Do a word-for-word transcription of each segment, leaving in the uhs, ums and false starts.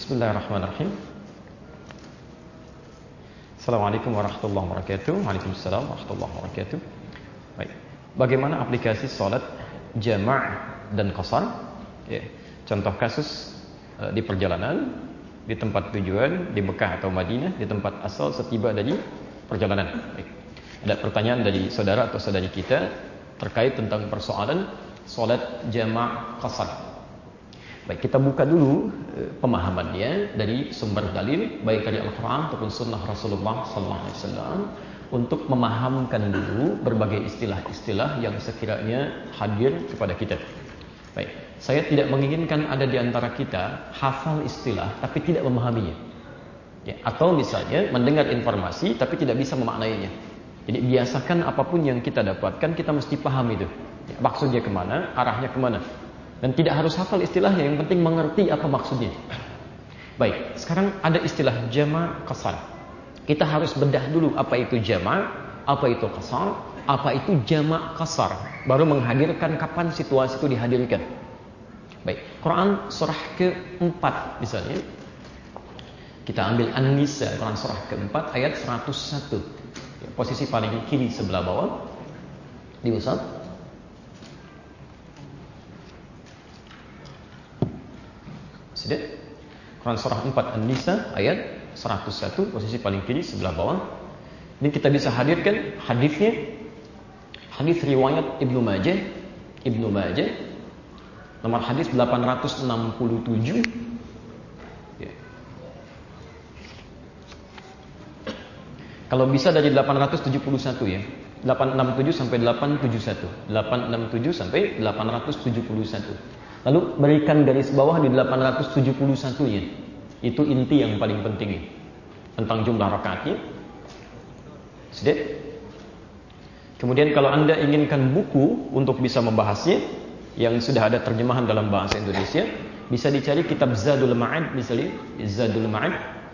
Bismillahirrahmanirrahim. Assalamualaikum warahmatullahi wabarakatuh. Waalaikumsalam warahmatullahi wabarakatuh. Baik. Bagaimana aplikasi salat jama' dan qasar? Ya. Contoh kasus uh, di perjalanan, di tempat tujuan, di Mekah atau Madinah, di tempat asal setiba dari perjalanan. Baik. Ada pertanyaan dari saudara atau saudari kita terkait tentang persoalan salat jama' qasar. Baik, kita buka dulu e, pemahamannya dari sumber dalil baik dari Al-Quran ataupun Sunnah Rasulullah Sallallahu Alaihi Wasallam untuk memahamkan dulu berbagai istilah-istilah yang sekiranya hadir kepada kita. Baik, saya tidak menginginkan ada di antara kita hafal istilah tapi tidak memahaminya, ya, atau misalnya mendengar informasi tapi tidak bisa memaknainya. Jadi biasakan apapun yang kita dapatkan kita mesti paham itu, ya, maksudnya kemana, arahnya kemana. Dan tidak harus hafal istilahnya, yang penting mengerti apa maksudnya. Baik, sekarang ada istilah jama' qasar. Kita harus bedah dulu apa itu jama', apa itu qasar, apa itu jama' qasar. Baru menghadirkan kapan situasi itu dihadirkan. Baik, Quran surah keempat misalnya. Kita ambil An-Nisa, Quran surah keempat ayat seratus satu. Posisi paling kiri sebelah bawah. Diusap. Sudah? Quran surah empat An-Nisa ayat seratus satu, posisi paling kiri sebelah bawah. Ini kita bisa hadirkan hadisnya. Hadis riwayat Ibnu Majah, Ibnu Majah nomor hadis delapan ratus enam puluh tujuh. Ya. Kalau bisa dari delapan ratus tujuh puluh satu ya. delapan ratus enam puluh tujuh sampai delapan ratus tujuh puluh satu. delapan ratus enam puluh tujuh sampai delapan ratus tujuh puluh satu. Lalu berikan garis bawah di delapan ratus tujuh puluh satu-nya. Itu inti yang paling penting tentang jumlah rakaatnya. Sudah? Kemudian kalau Anda inginkan buku untuk bisa membahasnya yang sudah ada terjemahan dalam bahasa Indonesia, bisa dicari kitab Zadul Ma'ad misalnya, Zadul Ma'ad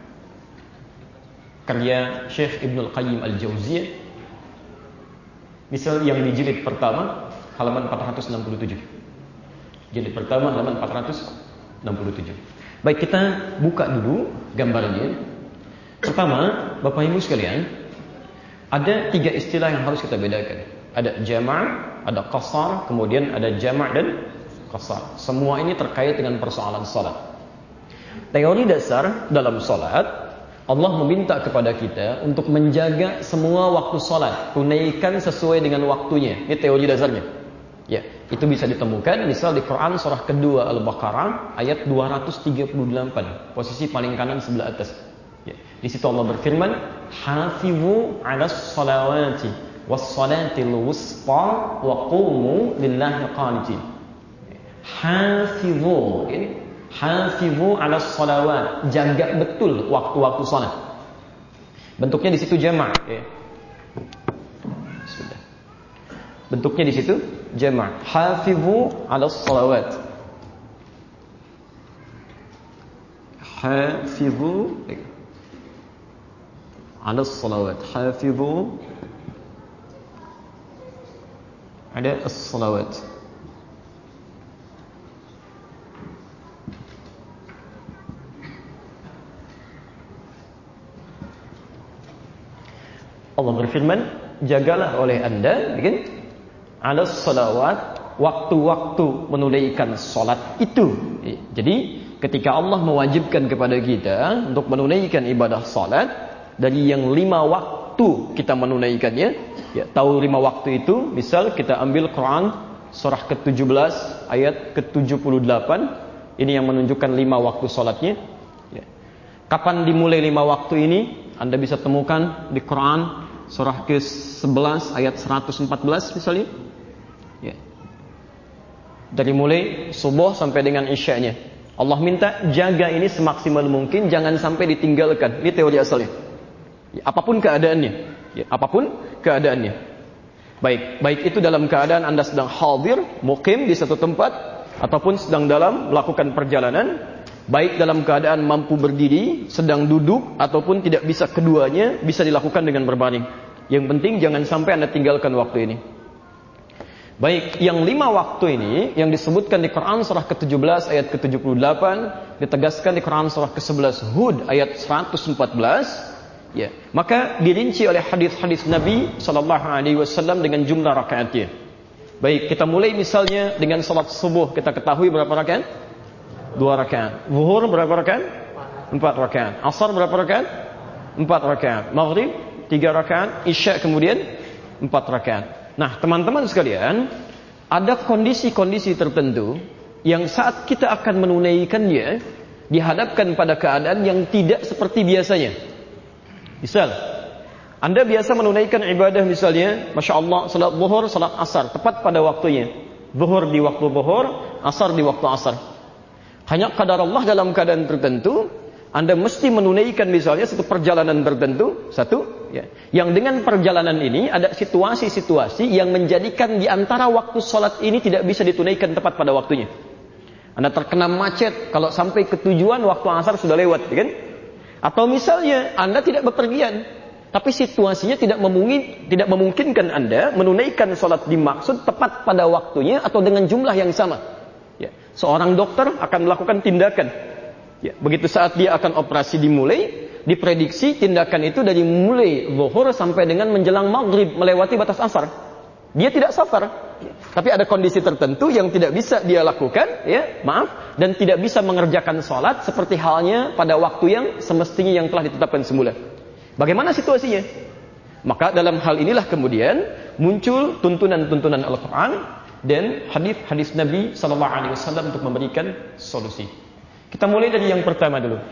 karya Syekh Ibnul Qayyim Al-Jauziyah. Misal yang di jilid pertama halaman empat ratus enam puluh tujuh. Jilid pertama halaman empat ratus enam puluh tujuh. Baik, kita buka dulu gambarnya. Pertama, Bapak Ibu sekalian, ada tiga istilah yang harus kita bedakan. Ada jama', ada qasar, kemudian ada jama' dan qasar. Semua ini terkait dengan persoalan salat. Teori dasar dalam salat, Allah meminta kepada kita untuk menjaga semua waktu salat, tunaikan sesuai dengan waktunya. Ini teori dasarnya. Ya, itu bisa ditemukan misal di Quran surah kedua Al-Baqarah ayat dua ratus tiga puluh delapan, posisi paling kanan sebelah atas. Ya, di situ Allah berfirman, "Hafizu 'alas salawati was-salatil wusta wa qumu lillahi qanitin." Hafizu, ini hafizu 'alas salawat, jaga betul waktu-waktu salat. Bentuknya di situ jama', ya. Sudah. Bentuknya di situ jama'. Hafizu 'alas salawat. Hafizu 'alas salawat. Hafizu 'alas salawat. Allah berfirman, jagalah oleh Anda, kan? Alas salawat, waktu-waktu menunaikan salat itu. Jadi ketika Allah mewajibkan kepada kita untuk menunaikan ibadah salat, dari yang lima waktu kita menunaikannya, ya, tahu lima waktu itu, misal kita ambil Quran surah ke tujuh belas ayat ke tujuh puluh delapan, ini yang menunjukkan lima waktu salatnya. Ya. Kapan dimulai lima waktu ini? Anda bisa temukan di Quran surah ke sebelas ayat seratus empat belas misalnya. Ya. Dari mulai subuh sampai dengan isya'nya. Allah minta jaga ini semaksimal mungkin, jangan sampai ditinggalkan. Ini teori asalnya. Ya, apapun keadaannya, ya, apapun keadaannya. Baik, baik itu dalam keadaan Anda sedang hadir, muqim di satu tempat, ataupun sedang dalam melakukan perjalanan, baik dalam keadaan mampu berdiri, sedang duduk, ataupun tidak bisa keduanya, bisa dilakukan dengan berbaring. Yang penting jangan sampai Anda tinggalkan waktu ini. Baik, yang lima waktu ini yang disebutkan di Quran surah ke tujuh belas ayat ke tujuh puluh delapan, ditegaskan di Quran surah ke sebelas Hud ayat seratus empat belas, ya, maka dirinci oleh hadis-hadis Nabi sallallahu alaihi wasallam dengan jumlah rakaatnya. Baik, kita mulai misalnya dengan salat subuh, kita ketahui berapa rakaat? Dua rakaat. Zuhur berapa rakaat? Empat rakaat. Asar berapa rakaat? Empat rakaat. Maghrib tiga rakaat. Isya kemudian empat rakaat. Nah, teman-teman sekalian, ada kondisi-kondisi tertentu yang saat kita akan menunaikannya dihadapkan pada keadaan yang tidak seperti biasanya. Misal, Anda biasa menunaikan ibadah misalnya, Masya Allah, salat zuhur, salat asar, tepat pada waktunya. Zuhur di waktu zuhur, asar di waktu asar. Hanya qadar Allah dalam keadaan tertentu, Anda mesti menunaikan misalnya satu perjalanan tertentu, satu, ya, yang dengan perjalanan ini ada situasi-situasi yang menjadikan di antara waktu sholat ini tidak bisa ditunaikan tepat pada waktunya. Anda terkena macet, kalau sampai ke tujuan waktu asar sudah lewat, ya kan? Atau misalnya Anda tidak bepergian, tapi situasinya tidak memungkin, tidak memungkinkan Anda menunaikan sholat dimaksud tepat pada waktunya atau dengan jumlah yang sama. Ya, seorang dokter akan melakukan tindakan. Ya, begitu saat dia akan operasi dimulai, diprediksi tindakan itu dari mulai zuhur sampai dengan menjelang maghrib melewati batas asar. Dia tidak safar, tapi ada kondisi tertentu yang tidak bisa dia lakukan, ya, maaf, dan tidak bisa mengerjakan sholat seperti halnya pada waktu yang semestinya yang telah ditetapkan semula. Bagaimana situasinya? Maka dalam hal inilah kemudian muncul tuntunan-tuntunan Al-Quran dan hadis-hadis Nabi Sallallahu Alaihi Wasallam untuk memberikan solusi. Kita mulai dari yang pertama dulu.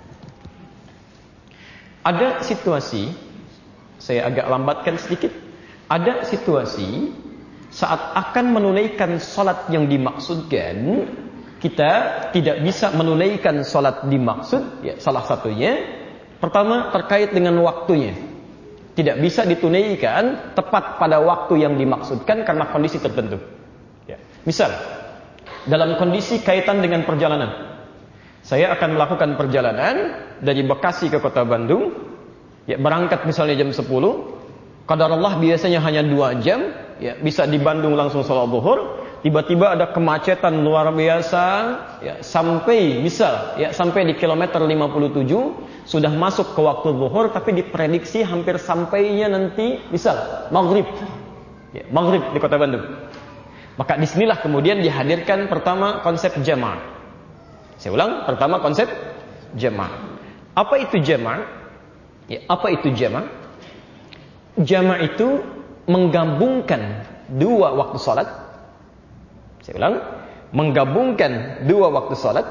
Ada situasi, saya agak lambatkan sedikit. Ada situasi saat akan menunaikan sholat yang dimaksudkan, kita tidak bisa menunaikan sholat dimaksud. Ya, salah satunya, pertama terkait dengan waktunya. Tidak bisa ditunaikan tepat pada waktu yang dimaksudkan karena kondisi tertentu. Ya. Misal, dalam kondisi kaitan dengan perjalanan. Saya akan melakukan perjalanan dari Bekasi ke kota Bandung, ya, berangkat misalnya jam sepuluh, qadar Allah biasanya hanya dua jam, ya, bisa di Bandung langsung sholat zuhur, tiba-tiba ada kemacetan luar biasa, ya, sampai misal, ya, sampai di kilometer lima puluh tujuh, sudah masuk ke waktu zuhur, tapi diprediksi hampir sampainya nanti, misal, maghrib, ya, maghrib di kota Bandung. Maka disinilah kemudian dihadirkan pertama konsep jamaah. Saya ulang, pertama konsep jamaah. Apa itu jamaah? Ya, apa itu jamaah? Jamaah itu menggabungkan dua waktu salat. Saya ulang, menggabungkan dua waktu salat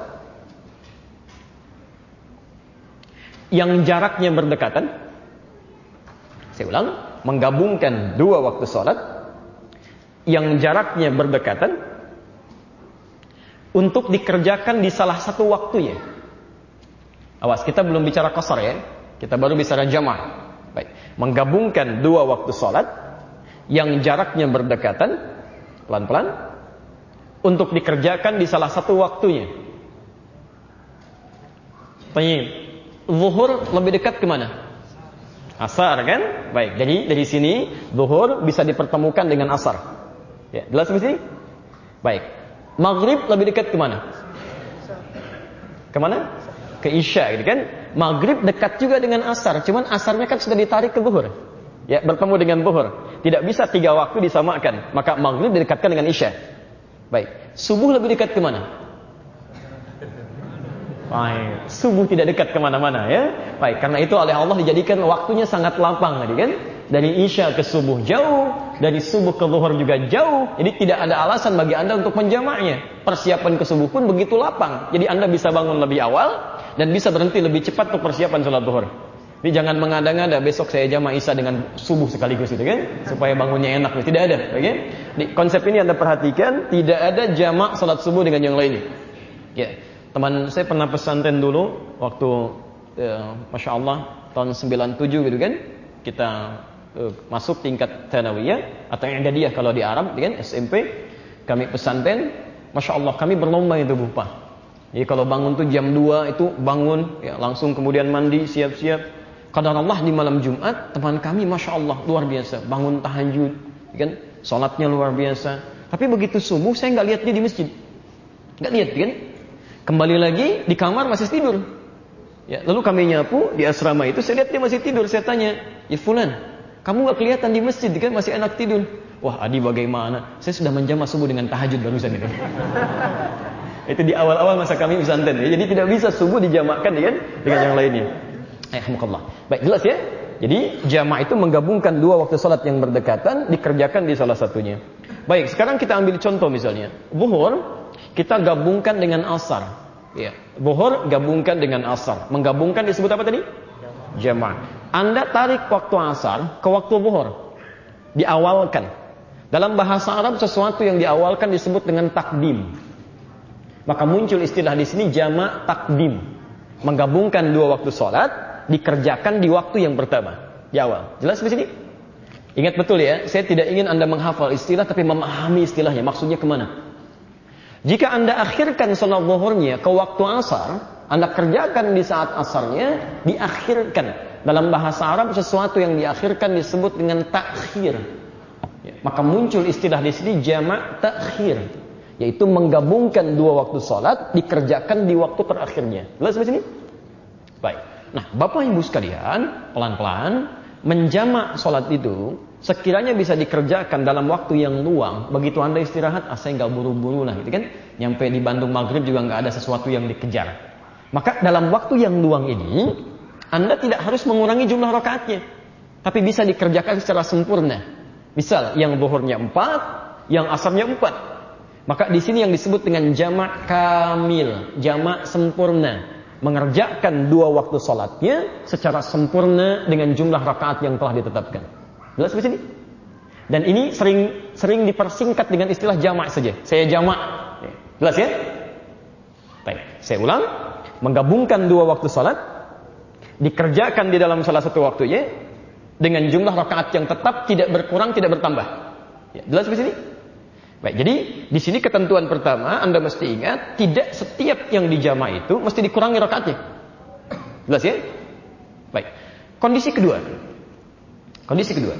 yang jaraknya berdekatan. Saya ulang, menggabungkan dua waktu salat yang jaraknya berdekatan untuk dikerjakan di salah satu waktunya. Awas, kita belum bicara qasar, ya. Kita baru bicara jamaah. Baik, menggabungkan dua waktu salat yang jaraknya berdekatan, pelan-pelan, untuk dikerjakan di salah satu waktunya. Tanya, zuhur lebih dekat ke mana? Asar, kan? Baik, jadi dari sini zuhur bisa dipertemukan dengan asar. Ya, jelas mesti? Baik. Maghrib lebih dekat ke mana? Ke mana? Ke Isya, gitu kan? Maghrib dekat juga dengan asar, cuman asarnya kan sudah ditarik ke zuhur. Ya, bertemu dengan zuhur. Tidak bisa tiga waktu disamakan, maka maghrib didekatkan dengan Isya. Baik. Subuh lebih dekat ke mana? Baik. Subuh tidak dekat kemana-mana, ya. Baik, karena itu oleh Allah dijadikan waktunya sangat lapang, gitu kan? Dari Isya ke subuh jauh, dari subuh ke zuhur juga jauh. Jadi tidak ada alasan bagi Anda untuk menjamaknya. Persiapan ke subuh pun begitu lapang. Jadi Anda bisa bangun lebih awal dan bisa berhenti lebih cepat untuk persiapan sholat zuhur. Jadi jangan mengada-ngada besok saya jamak Isya dengan subuh sekaligus, gitu kan? Supaya bangunnya enak. Tidak ada, oke? Okay? Di konsep ini Anda perhatikan, tidak ada jamak sholat subuh dengan yang lainnya. Ya, teman saya pernah pesantren dulu waktu ya, Masya Allah tahun sembilan puluh tujuh, gitu kan? Kita Uh, masuk tingkat thanawiyah atau i'dadiyah kalau di Arab, kan, S M P. Kami pesantren, Masya Allah kami berlomba itu bupa. Jadi kalau bangun tuh jam dua itu bangun, ya, langsung kemudian mandi, siap-siap. Qadar Allah di malam Jumat, teman kami Masya Allah luar biasa, bangun tahajud, kan, sholatnya luar biasa. Tapi begitu subuh saya nggak lihat dia di masjid, nggak lihat, kan. Kembali lagi di kamar masih tidur. Ya, lalu kami nyapu di asrama itu, saya lihat dia masih tidur. Saya tanya, ya Fulan, kamu nggak kelihatan di masjid kan, masih enak tidur. Wah Adi bagaimana? Saya sudah menjamah subuh dengan tahajud barusan itu. Itu di awal-awal masa kami pesantren ya. Jadi tidak bisa subuh dijamakkan dengan dengan yang lainnya. Alhamdulillah. Baik, jelas ya. Jadi jamak itu menggabungkan dua waktu salat yang berdekatan, dikerjakan di salah satunya. Baik, sekarang kita ambil contoh misalnya. Zuhur kita gabungkan dengan asar. Ya, zuhur gabungkan dengan asar. Menggabungkan disebut apa tadi? Jamak. Anda tarik waktu asar ke waktu zuhur. Diawalkan. Dalam bahasa Arab sesuatu yang diawalkan disebut dengan takdim. Maka muncul istilah di sini jamak takdim. Menggabungkan dua waktu salat dikerjakan di waktu yang pertama, di awal. Jelas di sini? Ingat betul ya, saya tidak ingin Anda menghafal istilah tapi memahami istilahnya, maksudnya kemana. Jika Anda akhirkan salat zuhurnya ke waktu asar, Anda kerjakan di saat asarnya, diakhirkan. Dalam bahasa Arab sesuatu yang diakhirkan disebut dengan takhir. Ya, maka muncul istilah di sini jamak takhir, yaitu menggabungkan dua waktu salat dikerjakan di waktu terakhirnya. Jelas di sini? Baik. Nah, Bapak Ibu sekalian, pelan-pelan menjamak salat itu sekiranya bisa dikerjakan dalam waktu yang luang. Begitu Anda istirahat, ah saya nggak buru-buru lah, gitu kan? Nyampe di Bandung maghrib juga nggak ada sesuatu yang dikejar. Maka dalam waktu yang luang ini, Anda tidak harus mengurangi jumlah rakaatnya, tapi bisa dikerjakan secara sempurna. Misal, yang zuhurnya empat, yang asarnya empat. Maka di sini yang disebut dengan jamak kamil, jamak sempurna. Mengerjakan dua waktu salatnya secara sempurna dengan jumlah rakaat yang telah ditetapkan. Jelas di sini? Dan ini sering sering dipersingkat dengan istilah jamak saja. Saya jamak. Jelas ya? Baik, saya ulang. Menggabungkan dua waktu salat dikerjakan di dalam salah satu waktunya dengan jumlah rakaat yang tetap, tidak berkurang, tidak bertambah. Ya, jelas di sini? Baik, jadi di sini ketentuan pertama Anda mesti ingat, tidak setiap yang dijamak itu mesti dikurangi rakaatnya. Jelas ya? Baik. Kondisi kedua. Kondisi kedua.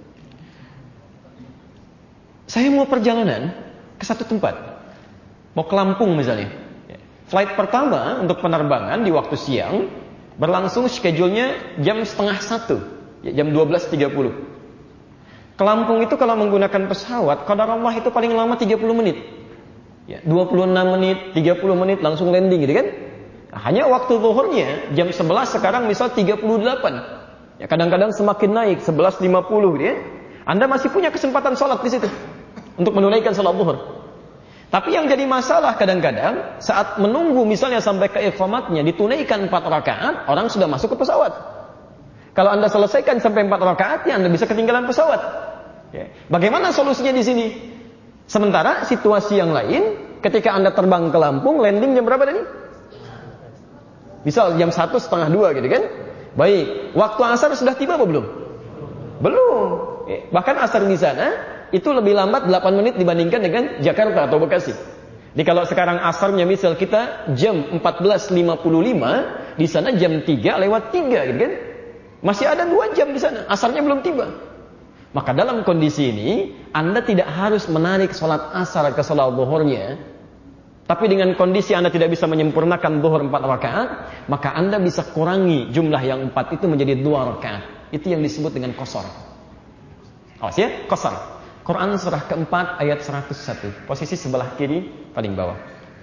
Saya mau perjalanan ke satu tempat. Mau ke Lampung misalnya. Flight pertama untuk penerbangan di waktu siang berlangsung schedule-nya jam setengah satu, jam dua belas tiga puluh. Ke Lampung itu kalau menggunakan pesawat, qadarullah itu paling lama tiga puluh menit. Ya, dua puluh enam menit, tiga puluh menit langsung landing gitu kan. Nah, hanya waktu zuhurnya jam sebelas sekarang misal tiga puluh delapan. Ya, kadang-kadang semakin naik sebelas lima puluh gitu ya. Anda masih punya kesempatan sholat di situ untuk menunaikan sholat zuhur. Tapi yang jadi masalah kadang-kadang saat menunggu misalnya sampai ke iqamatnya ditunaikan empat rakaat, orang sudah masuk ke pesawat. Kalau Anda selesaikan sampai empat rakaatnya, Anda bisa ketinggalan pesawat. Ya. Bagaimana solusinya di sini? Sementara situasi yang lain, ketika Anda terbang ke Lampung, landing jam berapa tadi? Misal jam satu setengah dua gitu kan? Baik, waktu asar sudah tiba apa belum? Belum. Ya. Bahkan asar di sana itu lebih lambat delapan menit dibandingkan dengan Jakarta atau Bekasi. Jadi kalau sekarang asarnya misal kita jam empat belas lima puluh lima, di sana jam tiga lewat tiga gitu kan? Masih ada dua jam di sana, asarnya belum tiba. Maka dalam kondisi ini, Anda tidak harus menarik sholat asar ke sholat zuhurnya. Tapi dengan kondisi Anda tidak bisa menyempurnakan zuhur empat rakaat, maka Anda bisa kurangi jumlah yang empat itu menjadi dua rakaat. Itu yang disebut dengan qasar. Awas ya, qasar. Quran surah keempat ayat seratus satu. Posisi sebelah kiri paling bawah.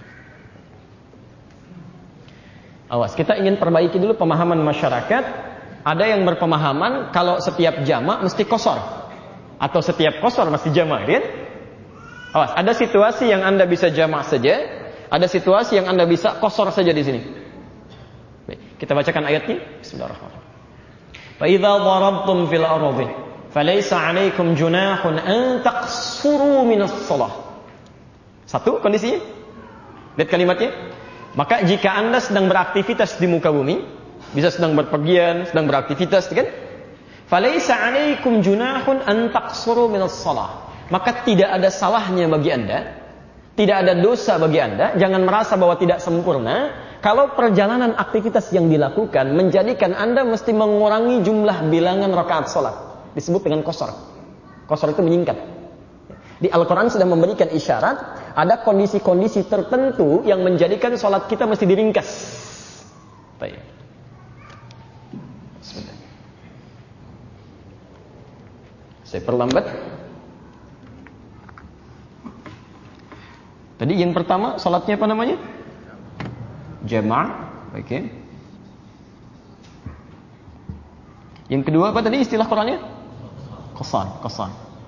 Awas, kita ingin perbaiki dulu pemahaman masyarakat. Ada yang berpemahaman kalau setiap jamak mesti qasar, atau setiap qasar mesti jamak, kan? Awas, ada situasi yang Anda bisa jamak saja, ada situasi yang Anda bisa qasar saja di sini. Baik, kita bacakan ayatnya. Bismillahirrahmanirrahim. Fa idza darabtum fil ardi falaysa 'alaikum junahun an taqsuru minas shalah. Satu kondisinya. Lihat kalimatnya. Maka jika Anda sedang beraktivitas di muka bumi, bisa sedang berpergian, sedang beraktivitas, kan? Falaisa 'alaikum junahun an taqsuru minas shalah. Maka tidak ada salahnya bagi Anda, tidak ada dosa bagi Anda, jangan merasa bahwa tidak sempurna kalau perjalanan aktivitas yang dilakukan menjadikan Anda mesti mengurangi jumlah bilangan rakaat salat. Disebut dengan qasar. Qasar itu menyingkat. Di Al-Quran sudah memberikan isyarat, ada kondisi-kondisi tertentu yang menjadikan sholat kita mesti diringkas. Baik. Bismillah. Saya perlambat. Tadi yang pertama, sholatnya apa namanya? Jama'. Oke. Okay. Yang kedua apa tadi istilah Qurannya? Qasar, qasar.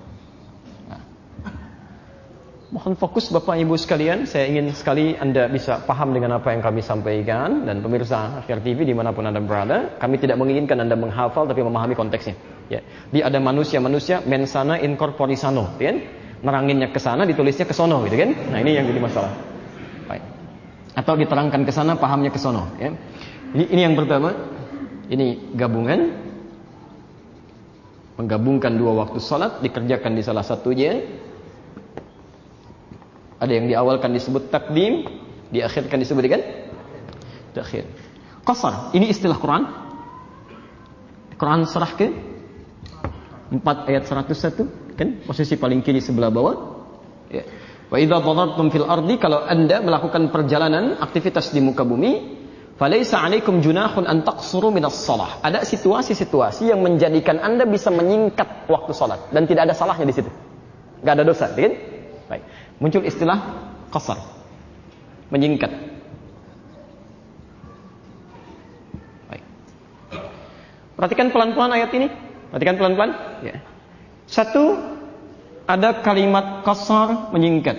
Mohon fokus Bapak Ibu sekalian, saya ingin sekali Anda bisa paham dengan apa yang kami sampaikan. Dan pemirsa Akhir T V dimanapun Anda berada, kami tidak menginginkan Anda menghafal tapi memahami konteksnya. Ya, dia ada manusia-manusia mensana in corpore sano, kan? Neranginnya ke sana, ditulisnya ke sono, gitu kan? Nah, ini yang jadi masalah. Baik. Atau diterangkan ke sana, pahamnya ke sono, ya. Ini ini yang pertama. Ini gabungan, menggabungkan dua waktu salat dikerjakan di salah satunya. Ada yang diawalkan disebut takdim, diakhirkan disebut kan? Takhir. Qasar, ini istilah Quran. Quran surah ke empat ayat seratus satu, kan? Posisi paling kiri sebelah bawah. Ya. Wa idza darabtum fil ardi, kalau Anda melakukan perjalanan aktivitas di muka bumi, falaisa 'alaikum junahun an taqsuru minas shalah. Ada situasi-situasi yang menjadikan Anda bisa menyingkat waktu salat dan tidak ada salahnya di situ. Enggak ada dosa, kan? Baik. Muncul istilah qasar, menyingkat. Baik. Perhatikan pelan-pelan ayat ini. Perhatikan pelan-pelan. Ya. Satu, ada kalimat qasar, menyingkat.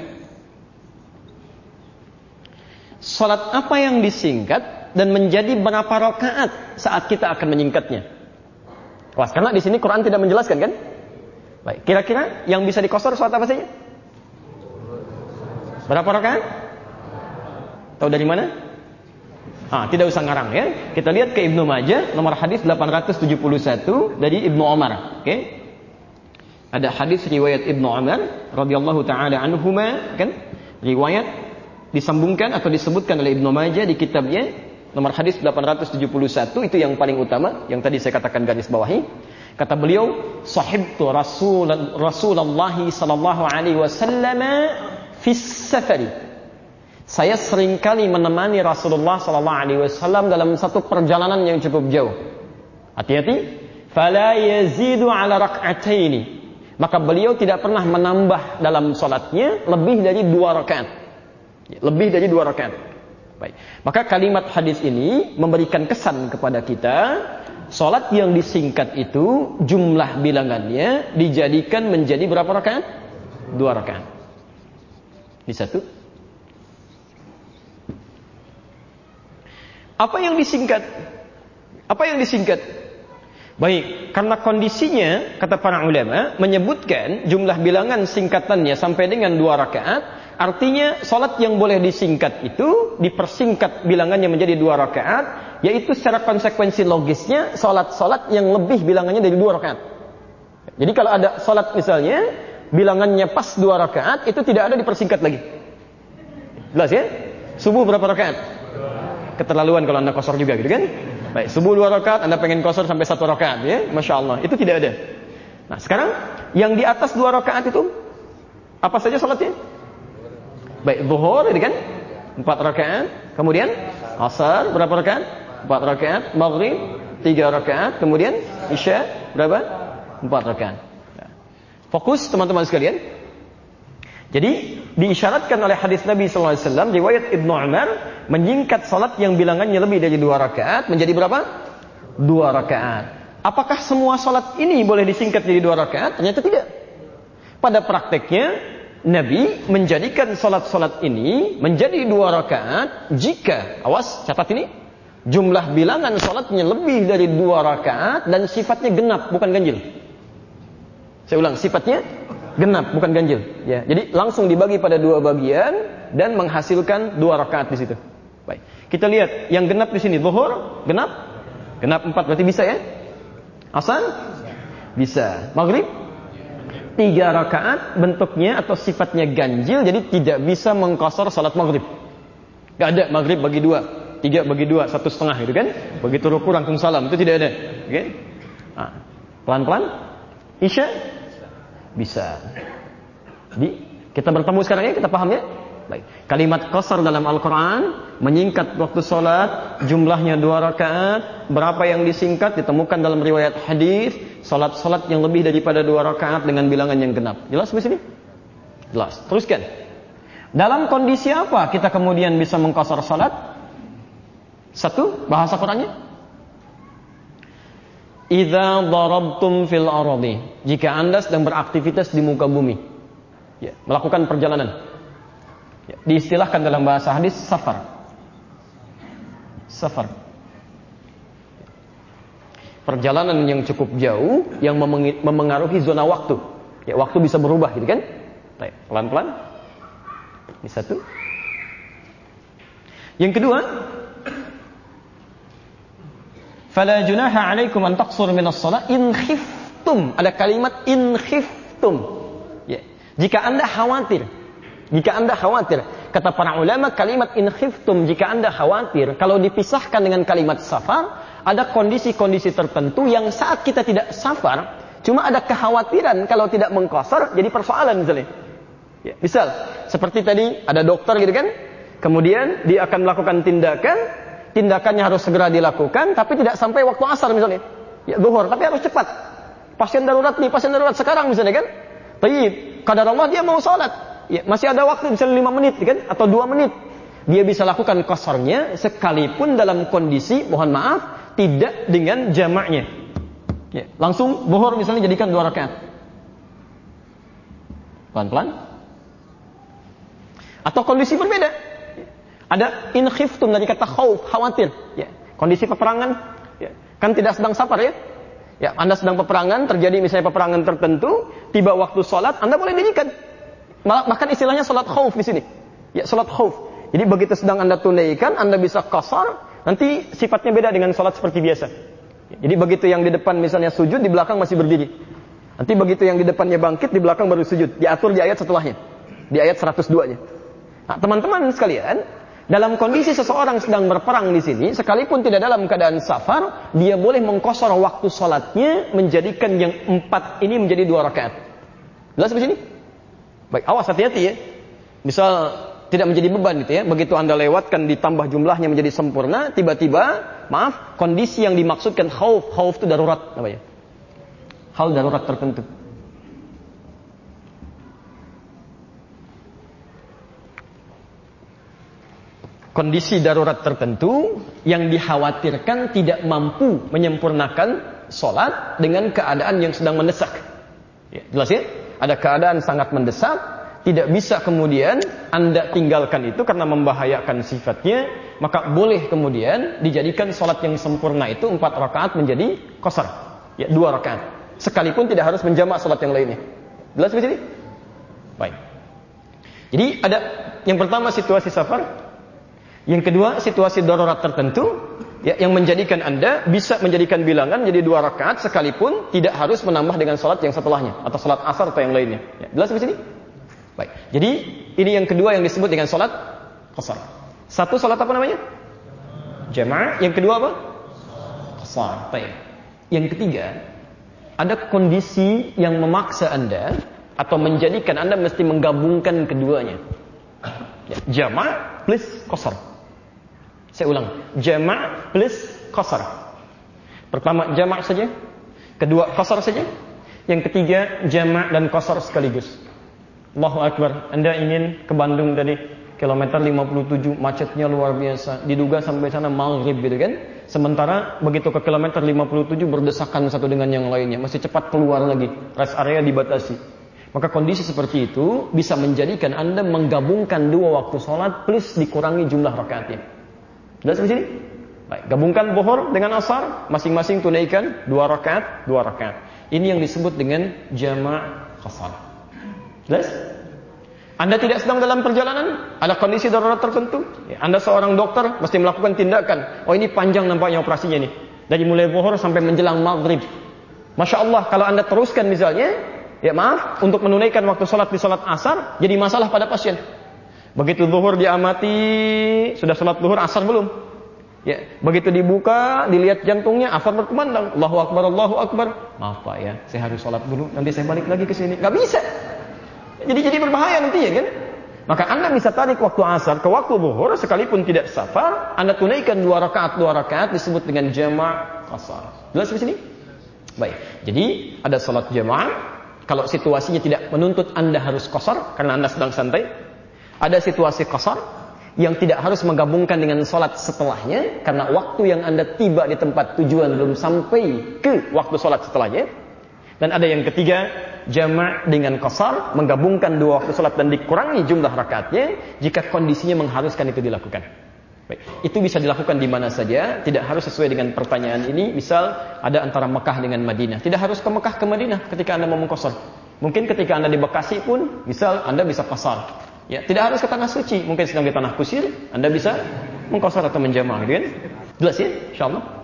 Salat apa yang disingkat dan menjadi berapa rakaat saat kita akan menyingkatnya? Wah, karena di sini Quran tidak menjelaskan, kan? Baik. Kira-kira yang bisa dikosor salat apa saja? Berapa rakaat? Tahu dari mana? Ah, tidak usah ngarang, ya. Kita lihat ke Ibnu Majah nomor hadis delapan ratus tujuh puluh satu dari Ibnu Umar, oke? Okay? Ada hadis riwayat Ibnu Umar radhiyallahu taala anhuma, kan? Riwayat disambungkan atau disebutkan oleh Ibnu Majah di kitabnya nomor hadis delapan ratus tujuh puluh satu, itu yang paling utama yang tadi saya katakan garis bawahi. Kata beliau, "Sahibtu Rasul Rasulullah sallallahu alaihi wasallam fis safari." Saya seringkali menemani Rasulullah sallallahu alaihi wasallam dalam satu perjalanan yang cukup jauh. Hati-hati, fala yazidu ala rak'ataini. Maka beliau tidak pernah menambah dalam salatnya lebih dari dua rakaat. Lebih dari dua rakaat. Baik. Maka kalimat hadis ini memberikan kesan kepada kita, salat yang disingkat itu jumlah bilangannya dijadikan menjadi berapa rakaat? Dua rakaat. Di satu. Apa yang disingkat? Apa yang disingkat? Baik, karena kondisinya, kata para ulama, menyebutkan jumlah bilangan singkatannya sampai dengan dua rakaat, artinya salat yang boleh disingkat itu dipersingkat bilangannya menjadi dua rakaat, yaitu secara konsekuensi logisnya salat-salat yang lebih bilangannya dari dua rakaat. Jadi kalau ada salat misalnya bilangannya pas dua rakaat, itu tidak ada dipersingkat lagi. Jelas ya? Subuh berapa rakaat? Keterlaluan kalau Anda kosor juga, gitu kan? Baik, subuh dua rakaat, Anda pengen kosor sampai satu rakaat, ya? Masya Allah, itu tidak ada. Nah, sekarang yang di atas dua rakaat itu apa saja salatnya? Baik, zuhur, gitu kan? Empat rakaat. Kemudian asar berapa rakaat? Empat rakaat. Maghrib tiga rakaat. Kemudian isya berapa? Empat rakaat. Fokus teman-teman sekalian. Jadi diisyaratkan oleh hadis Nabi sallallahu alaihi wasallam riwayat Ibnu Umar menyingkat salat yang bilangannya lebih dari dua rakaat menjadi berapa? Dua rakaat. Apakah semua salat ini boleh disingkat jadi dua rakaat? Ternyata tidak. Pada prakteknya Nabi menjadikan salat-salat ini menjadi dua rakaat jika, awas catat ini, jumlah bilangan salatnya lebih dari dua rakaat dan sifatnya genap bukan ganjil. Saya ulang, sifatnya genap bukan ganjil, ya. Jadi langsung dibagi pada dua bagian dan menghasilkan dua rakaat di situ. Baik. Kita lihat yang genap di sini, zuhur genap, genap empat berarti bisa ya? Asar bisa. Maghrib tiga rakaat bentuknya atau sifatnya ganjil, jadi tidak bisa mengqasar salat maghrib. Gak ada maghrib bagi dua, tiga bagi dua, satu setengah gitu kan? Begitu ruku langsung salam, itu tidak ada. Oke? Okay? Nah, pelan-pelan. Isya bisa. Jadi kita bertemu sekarang ya, kita paham ya? Baik. Kalimat qasar dalam Al-Quran menyingkat waktu sholat, jumlahnya dua rakaat. Berapa yang disingkat ditemukan dalam riwayat hadis. Sholat-sholat yang lebih daripada dua rakaat dengan bilangan yang genap. Jelas di sini? Jelas. Teruskan. Dalam kondisi apa kita kemudian bisa mengqasar sholat? Satu, bahasa Qurannya. Idza darabtum fil ardi. Jika Anda sedang beraktivitas di muka bumi, ya, melakukan perjalanan. Ya, diistilahkan dalam bahasa hadis safar. Safar. Perjalanan yang cukup jauh yang memengaruhi zona waktu. Ya, waktu bisa berubah gitu kan? Baik, pelan-pelan. Ini satu. Yang kedua, fala junaha 'alaikum an taqsuru minas shalah in khiftum. Ada kalimat in khiftum. Ya. Jika Anda khawatir, jika Anda khawatir, kata para ulama kalimat in khiftum, jika Anda khawatir, kalau dipisahkan dengan kalimat safar, ada kondisi-kondisi tertentu yang saat kita tidak safar, cuma ada kekhawatiran kalau tidak mengqasar jadi persoalan misalnya. Ya, misal seperti tadi ada dokter gitu kan, kemudian dia akan melakukan tindakan, tindakannya harus segera dilakukan, tapi tidak sampai waktu asar misalnya, ya zuhur, tapi harus cepat. Pasien darurat nih, pasien darurat sekarang misalnya kan, tayyib, kadar Allah dia mau sholat. Ya, masih ada waktu misalnya lima menit kan, atau dua menit. Dia bisa lakukan qasarnya sekalipun dalam kondisi, mohon maaf, tidak dengan jamaknya. Ya, langsung zuhur misalnya jadikan dua rakaat. Pelan-pelan. Atau kondisi berbeda. Ada in khiftum dari kata khauf, khawatir. Ya, kondisi peperangan, ya, kan tidak sedang safar ya. Ya, Anda sedang peperangan, terjadi misalnya peperangan tertentu, tiba waktu sholat, Anda boleh dirikan. Bahkan istilahnya sholat khauf di sini. Ya, sholat khauf. Jadi begitu sedang Anda tunaikan, Anda bisa qasar, nanti sifatnya beda dengan sholat seperti biasa. Ya, jadi begitu yang di depan misalnya sujud, di belakang masih berdiri. Nanti begitu yang di depannya bangkit, di belakang baru sujud. Diatur di ayat setelahnya. Di ayat seratus dua-nya. Nah, teman-teman sekalian, dalam kondisi seseorang sedang berperang di sini, sekalipun tidak dalam keadaan safar, dia boleh mengqasar waktu sholatnya, menjadikan yang empat ini menjadi dua rakaat. Jelas di sini? Baik, awas hati-hati ya. Misal tidak menjadi beban gitu ya. Begitu Anda lewatkan ditambah jumlahnya menjadi sempurna, tiba-tiba, maaf, kondisi yang dimaksudkan khauf, khauf itu darurat namanya. Hal darurat tertentu. Kondisi darurat tertentu yang dikhawatirkan tidak mampu menyempurnakan sholat dengan keadaan yang sedang mendesak. Ya, jelas ya? Ada keadaan sangat mendesak, tidak bisa kemudian Anda tinggalkan itu karena membahayakan sifatnya, maka boleh kemudian dijadikan sholat yang sempurna itu empat rakaat menjadi qasar. Ya, dua rakaat. Sekalipun tidak harus menjamak sholat yang lainnya. Jelas di sini? Baik. Jadi ada yang pertama situasi safar. Yang kedua, situasi darurat tertentu ya, yang menjadikan Anda bisa menjadikan bilangan jadi dua rakaat sekalipun tidak harus menambah dengan salat yang setelahnya atau salat asar atau yang lainnya. Ya, jelas di sini? Baik. Jadi ini yang kedua yang disebut dengan salat qasar. Satu salat apa namanya? Jamaah. Yang kedua apa? Qasar. Baik. Yang ketiga, ada kondisi yang memaksa Anda atau menjadikan Anda mesti menggabungkan keduanya. Ya, jamaah plus qasar. Saya ulang, jama' plus qasar. Pertama jama' saja, kedua qasar saja, yang ketiga jama' dan qasar sekaligus. Allahu Akbar. Anda ingin ke Bandung dari kilometer lima puluh tujuh, macetnya luar biasa, diduga sampai sana maghrib gitu kan. Sementara begitu ke kilometer lima puluh tujuh berdesakan satu dengan yang lainnya, masih cepat keluar lagi, rest area dibatasi. Maka kondisi seperti itu bisa menjadikan Anda menggabungkan dua waktu sholat plus dikurangi jumlah rakaatnya. Jelas di sini? Baik, gabungkan zuhur dengan asar, masing-masing tunaikan dua rakaat, dua rakaat. Ini yang disebut dengan jama' qasar. Jelas? Anda tidak sedang dalam perjalanan, ada kondisi darurat tertentu. Ya, Anda seorang dokter, mesti melakukan tindakan. Oh, ini panjang nampaknya operasinya nih. Dari mulai zuhur sampai menjelang maghrib. Masya Allah, kalau Anda teruskan misalnya, ya maaf, untuk menunaikan waktu sholat di sholat asar, jadi masalah pada pasien. Begitu zuhur diamati, sudah sholat zuhur, asar belum. Ya, begitu dibuka, dilihat jantungnya, asar berkumandang. Allahu Akbar, Allahu Akbar. Maaf Pak ya, saya harus sholat dulu, nanti saya balik lagi ke sini. Gak bisa. Jadi jadi berbahaya nantinya kan. Maka Anda bisa tarik waktu asar ke waktu zuhur sekalipun tidak safar, Anda tunaikan dua rakaat dua rakaat disebut dengan jama' qasar. Jelas di sini? Baik. Jadi ada salat jamaah kalau situasinya tidak menuntut Anda harus qasar karena Anda sedang santai. Ada situasi qasar yang tidak harus menggabungkan dengan salat setelahnya karena waktu yang Anda tiba di tempat tujuan belum sampai ke waktu salat setelahnya. Dan ada yang ketiga, jama' dengan qasar, menggabungkan dua waktu salat dan dikurangi jumlah rakaatnya jika kondisinya mengharuskan itu dilakukan. Baik, itu bisa dilakukan di mana saja, tidak harus sesuai dengan pertanyaan ini. Misal ada antara Mekah dengan Madinah, tidak harus ke Mekah ke Madinah ketika Anda mau mengqasar. Mungkin ketika Anda di Bekasi pun, misal Anda bisa qasar. Ya, tidak harus ke tanah suci, mungkin sedang di tanah kusir, Anda bisa mengqasar atau menjama', gitu kan? Jelas ya? Insyaallah.